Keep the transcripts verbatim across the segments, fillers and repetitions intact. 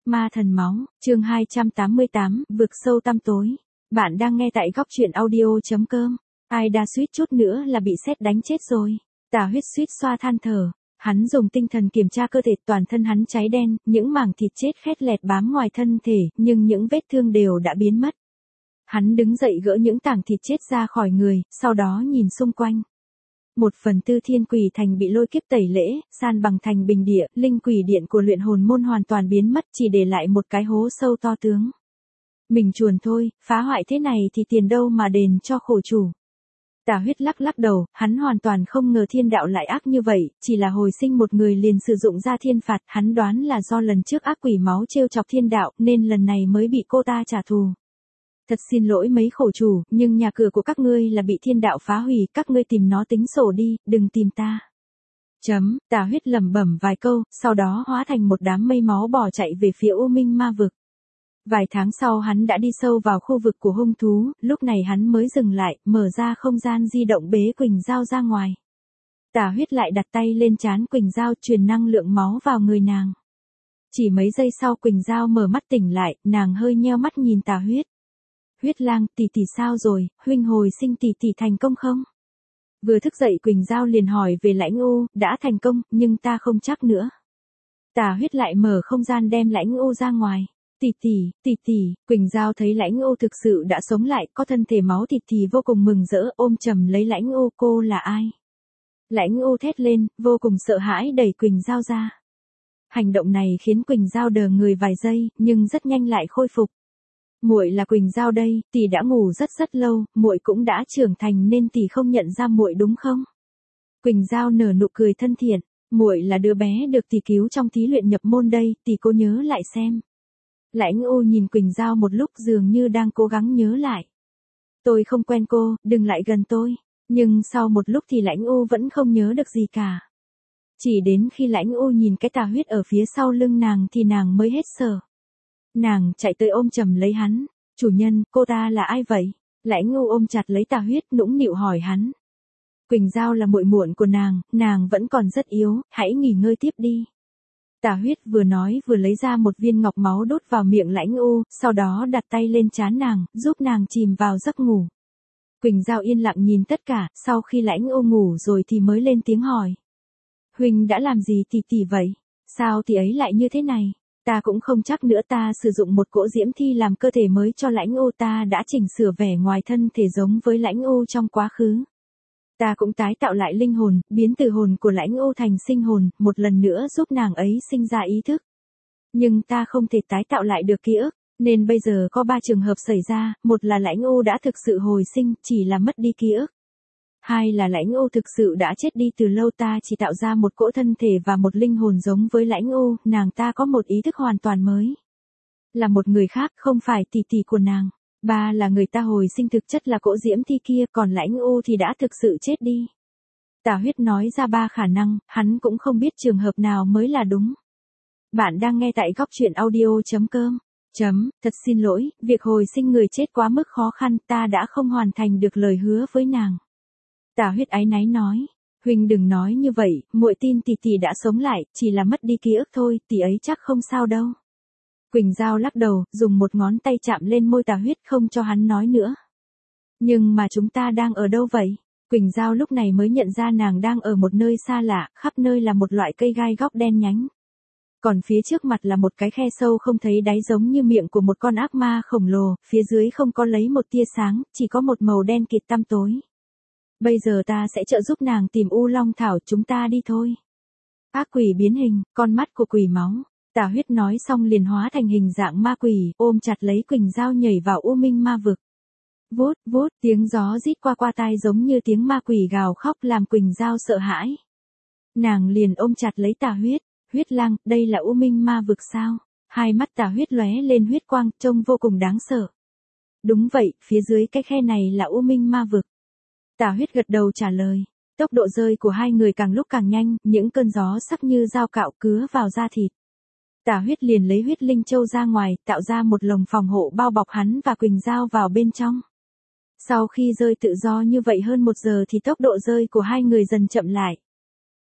Ma thần máu, chương hai trăm tám mươi tám, vực sâu tăm tối. Bạn đang nghe tại góc truyện audio.com. Ai đã suýt chút nữa là bị sét đánh chết rồi. Tà Huyết suýt xoa than thở. Hắn dùng tinh thần kiểm tra cơ thể, toàn thân hắn cháy đen, những mảng thịt chết khét lẹt bám ngoài thân thể, nhưng những vết thương đều đã biến mất. Hắn đứng dậy gỡ những tảng thịt chết ra khỏi người, sau đó nhìn xung quanh. Một phần tư thiên quỷ thành bị lôi kiếp tẩy lễ, san bằng thành bình địa, linh quỷ điện của luyện hồn môn hoàn toàn biến mất, chỉ để lại một cái hố sâu to tướng. Mình chuồn thôi, phá hoại thế này thì tiền đâu mà đền cho khổ chủ. Tà Huyết lắc lắc đầu, hắn hoàn toàn không ngờ thiên đạo lại ác như vậy, chỉ là hồi sinh một người liền sử dụng ra thiên phạt, hắn đoán là do lần trước ác quỷ máu trêu chọc thiên đạo, nên lần này mới bị cô ta trả thù. Thật xin lỗi mấy khổ chủ, nhưng nhà cửa của các ngươi là bị thiên đạo phá hủy, các ngươi tìm nó tính sổ đi, đừng tìm ta. Chấm, Tà Huyết lẩm bẩm vài câu, sau đó hóa thành một đám mây máu bỏ chạy về phía U Minh Ma vực. Vài tháng sau hắn đã đi sâu vào khu vực của hung thú, lúc này hắn mới dừng lại, mở ra không gian di động bế Quỳnh Giao ra ngoài. Tà Huyết lại đặt tay lên trán Quỳnh Giao, truyền năng lượng máu vào người nàng. Chỉ mấy giây sau Quỳnh Giao mở mắt tỉnh lại, nàng hơi nheo mắt nhìn Tà Huyết. Huyết Lang, tỷ tỷ sao rồi, huynh hồi sinh tỷ tỷ thành công không? Vừa thức dậy Quỳnh Giao liền hỏi về Lãnh U, đã thành công, nhưng ta không chắc nữa. Tà Huyết lại mở không gian đem Lãnh U ra ngoài. Tỷ tỷ, tỷ tỷ, Quỳnh Giao thấy Lãnh U thực sự đã sống lại, có thân thể máu thịt thì vô cùng mừng rỡ, ôm chầm lấy Lãnh U, cô là ai? Lãnh U thét lên, vô cùng sợ hãi đẩy Quỳnh Giao ra. Hành động này khiến Quỳnh Giao đờ người vài giây, nhưng rất nhanh lại khôi phục. Muội là Quỳnh Giao đây, tỷ đã ngủ rất rất lâu, muội cũng đã trưởng thành nên tỷ không nhận ra muội đúng không? Quỳnh Giao nở nụ cười thân thiện, muội là đứa bé được tỷ cứu trong thí luyện nhập môn đây, tỷ cố nhớ lại xem. Lãnh U nhìn Quỳnh Giao một lúc dường như đang cố gắng nhớ lại. Tôi không quen cô, đừng lại gần tôi. Nhưng sau một lúc thì Lãnh U vẫn không nhớ được gì cả. Chỉ đến khi Lãnh U nhìn cái Tà Huyết ở phía sau lưng nàng thì nàng mới hết sợ. Nàng chạy tới ôm chầm lấy hắn. Chủ nhân, cô ta là ai vậy? Lãnh U ôm chặt lấy Tà Huyết nũng nịu hỏi hắn. Quỳnh Giao là muội muội của nàng, nàng vẫn còn rất yếu, hãy nghỉ ngơi tiếp đi. Tà Huyết vừa nói vừa lấy ra một viên ngọc máu đút vào miệng Lãnh U, sau đó đặt tay lên trán nàng, giúp nàng chìm vào giấc ngủ. Quỳnh Giao yên lặng nhìn tất cả, sau khi Lãnh U ngủ rồi thì mới lên tiếng hỏi. Huynh đã làm gì tỷ tỷ vậy? Sao tỷ ấy lại như thế này? Ta cũng không chắc nữa, ta sử dụng một cỗ diễm thi làm cơ thể mới cho Lãnh U, ta đã chỉnh sửa vẻ ngoài thân thể giống với Lãnh U trong quá khứ. Ta cũng tái tạo lại linh hồn, biến từ hồn của Lãnh U thành sinh hồn, một lần nữa giúp nàng ấy sinh ra ý thức. Nhưng ta không thể tái tạo lại được ký ức, nên bây giờ có ba trường hợp xảy ra, một là Lãnh U đã thực sự hồi sinh, chỉ là mất đi ký ức. Hai là Lãnh U thực sự đã chết đi từ lâu, ta chỉ tạo ra một cỗ thân thể và một linh hồn giống với Lãnh U, nàng ta có một ý thức hoàn toàn mới. Là một người khác, không phải tỷ tỷ của nàng. Ba là người ta hồi sinh thực chất là cỗ diễm thi kia, còn Lãnh U thì đã thực sự chết đi. Tà Huyết nói ra ba khả năng, hắn cũng không biết trường hợp nào mới là đúng. Bạn đang nghe tại góc truyện audio.com. Chấm, thật xin lỗi, việc hồi sinh người chết quá mức khó khăn, ta đã không hoàn thành được lời hứa với nàng. Tà Huyết áy náy nói, huynh đừng nói như vậy, muội tin tỷ tỷ đã sống lại, chỉ là mất đi ký ức thôi, tỷ ấy chắc không sao đâu. Quỳnh Giao lắc đầu, dùng một ngón tay chạm lên môi Tà Huyết không cho hắn nói nữa. Nhưng mà chúng ta đang ở đâu vậy? Quỳnh Giao lúc này mới nhận ra nàng đang ở một nơi xa lạ, khắp nơi là một loại cây gai góc đen nhánh. Còn phía trước mặt là một cái khe sâu không thấy đáy giống như miệng của một con ác ma khổng lồ, phía dưới không có lấy một tia sáng, chỉ có một màu đen kịt tăm tối. Bây giờ ta sẽ trợ giúp nàng tìm U Long Thảo, chúng ta đi thôi. Ác quỷ biến hình, con mắt của quỷ máu. Tà Huyết nói xong liền hóa thành hình dạng ma quỷ, ôm chặt lấy Quỳnh Giao nhảy vào U Minh Ma vực. Vút, vút, tiếng gió rít qua qua tai giống như tiếng ma quỷ gào khóc làm Quỳnh Giao sợ hãi. Nàng liền ôm chặt lấy Tà Huyết. Huyết Lang, đây là U Minh Ma vực sao? Hai mắt Tà Huyết lóe lên huyết quang, trông vô cùng đáng sợ. Đúng vậy, phía dưới cái khe này là U Minh Ma vực. Tà Huyết gật đầu trả lời. Tốc độ rơi của hai người càng lúc càng nhanh, những cơn gió sắc như dao cạo cứa vào da thịt. Tà Huyết liền lấy huyết linh châu ra ngoài, tạo ra một lồng phòng hộ bao bọc hắn và Quỳnh Giao vào bên trong. Sau khi rơi tự do như vậy hơn một giờ thì tốc độ rơi của hai người dần chậm lại.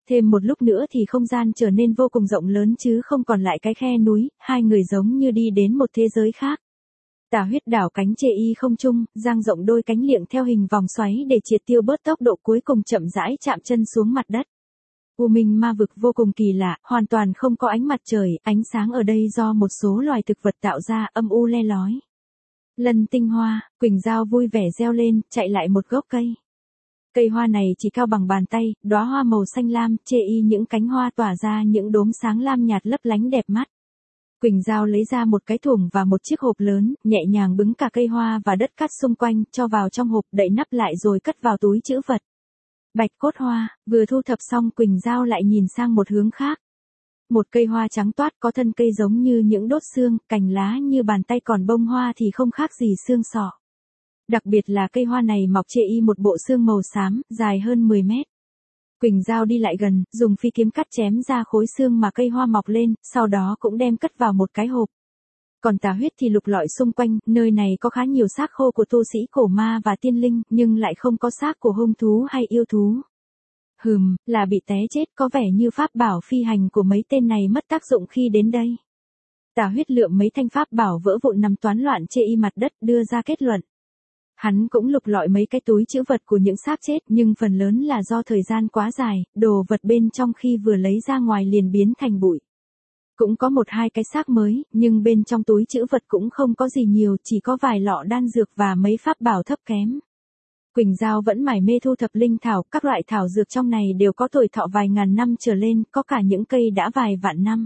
Thêm một lúc nữa thì không gian trở nên vô cùng rộng lớn chứ không còn lại cái khe núi, hai người giống như đi đến một thế giới khác. Tà Huyết đảo cánh chê y không trung, dang rộng đôi cánh liệng theo hình vòng xoáy để triệt tiêu bớt tốc độ cuối cùng chậm rãi chạm chân xuống mặt đất. U Minh ma vực vô cùng kỳ lạ, hoàn toàn không có ánh mặt trời, ánh sáng ở đây do một số loài thực vật tạo ra, âm u le lói. Lân tinh hoa, Quỳnh Giao vui vẻ reo lên, chạy lại một gốc cây. Cây hoa này chỉ cao bằng bàn tay, đóa hoa màu xanh lam, chê y những cánh hoa tỏa ra những đốm sáng lam nhạt lấp lánh đẹp mắt. Quỳnh Giao lấy ra một cái thùng và một chiếc hộp lớn, nhẹ nhàng bứng cả cây hoa và đất cát xung quanh, cho vào trong hộp, đậy nắp lại rồi cất vào túi trữ vật. Bạch cốt hoa, vừa thu thập xong Quỳnh Giao lại nhìn sang một hướng khác. Một cây hoa trắng toát có thân cây giống như những đốt xương, cành lá như bàn tay còn bông hoa thì không khác gì xương sọ. Đặc biệt là cây hoa này mọc chê y một bộ xương màu xám, dài hơn mười mét. Quỳnh Giao đi lại gần, dùng phi kiếm cắt chém ra khối xương mà cây hoa mọc lên, sau đó cũng đem cất vào một cái hộp. Còn Tà Huyết thì lục lọi xung quanh, nơi này có khá nhiều xác khô của tu sĩ cổ ma và tiên linh, nhưng lại không có xác của hung thú hay yêu thú. Hừm, là bị té chết, có vẻ như pháp bảo phi hành của mấy tên này mất tác dụng khi đến đây. Tà Huyết lượm mấy thanh pháp bảo vỡ vụn nằm toán loạn chê y mặt đất, đưa ra kết luận. Hắn cũng lục lọi mấy cái túi trữ vật của những xác chết, nhưng phần lớn là do thời gian quá dài, đồ vật bên trong khi vừa lấy ra ngoài liền biến thành bụi. Cũng có một hai cái xác mới, nhưng bên trong túi trữ vật cũng không có gì nhiều, chỉ có vài lọ đan dược và mấy pháp bảo thấp kém. Quỳnh Giao vẫn mải mê thu thập linh thảo, các loại thảo dược trong này đều có tuổi thọ vài ngàn năm trở lên, có cả những cây đã vài vạn năm.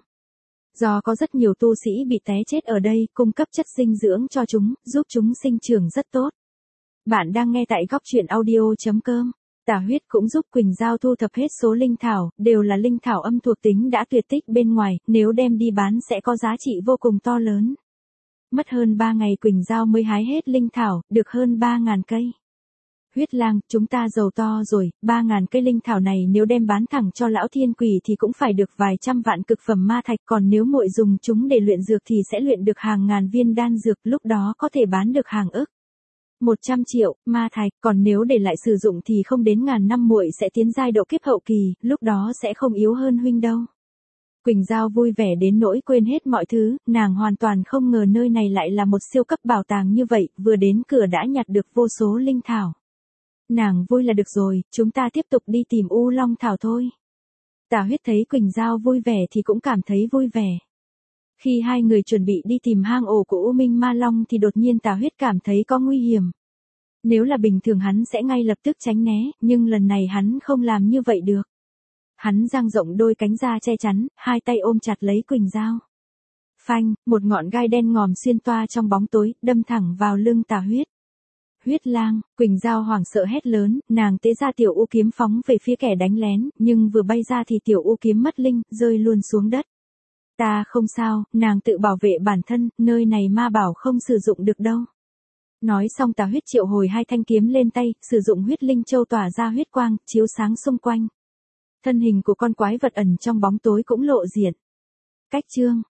Do có rất nhiều tu sĩ bị té chết ở đây, cung cấp chất dinh dưỡng cho chúng, giúp chúng sinh trưởng rất tốt. Bạn đang nghe tại góc truyện audio chấm com. Tà Huyết cũng giúp Quỳnh Giao thu thập hết số linh thảo, đều là linh thảo âm thuộc tính đã tuyệt tích bên ngoài, nếu đem đi bán sẽ có giá trị vô cùng to lớn. Mất hơn ba ngày Quỳnh Giao mới hái hết linh thảo, được hơn ba ngàn cây. Huyết Lang, chúng ta giàu to rồi, ba ngàn cây linh thảo này nếu đem bán thẳng cho lão thiên quỷ thì cũng phải được vài trăm vạn cực phẩm ma thạch, còn nếu muội dùng chúng để luyện dược thì sẽ luyện được hàng ngàn viên đan dược, lúc đó có thể bán được hàng ức. một trăm triệu, ma thạch, còn nếu để lại sử dụng thì không đến ngàn năm muội sẽ tiến giai độ kiếp hậu kỳ, lúc đó sẽ không yếu hơn huynh đâu. Quỳnh Giao vui vẻ đến nỗi quên hết mọi thứ, nàng hoàn toàn không ngờ nơi này lại là một siêu cấp bảo tàng như vậy, vừa đến cửa đã nhặt được vô số linh thảo. Nàng vui là được rồi, chúng ta tiếp tục đi tìm U Long Thảo thôi. Tà Huyết thấy Quỳnh Giao vui vẻ thì cũng cảm thấy vui vẻ. Khi hai người chuẩn bị đi tìm hang ổ của U Minh Ma Long thì đột nhiên Tà Huyết cảm thấy có nguy hiểm. Nếu là bình thường hắn sẽ ngay lập tức tránh né, nhưng lần này hắn không làm như vậy được. Hắn dang rộng đôi cánh ra che chắn, hai tay ôm chặt lấy Quỳnh Giao. Phanh, một ngọn gai đen ngòm xuyên toa trong bóng tối, đâm thẳng vào lưng Tà Huyết. Huyết Lang, Quỳnh Giao hoảng sợ hét lớn, nàng tế ra tiểu u kiếm phóng về phía kẻ đánh lén, nhưng vừa bay ra thì tiểu u kiếm mất linh, rơi luôn xuống đất. Ta không sao, nàng tự bảo vệ bản thân, nơi này ma bảo không sử dụng được đâu. Nói xong Tà Huyết triệu hồi hai thanh kiếm lên tay, sử dụng huyết linh châu tỏa ra huyết quang, chiếu sáng xung quanh. Thân hình của con quái vật ẩn trong bóng tối cũng lộ diện. Cách chương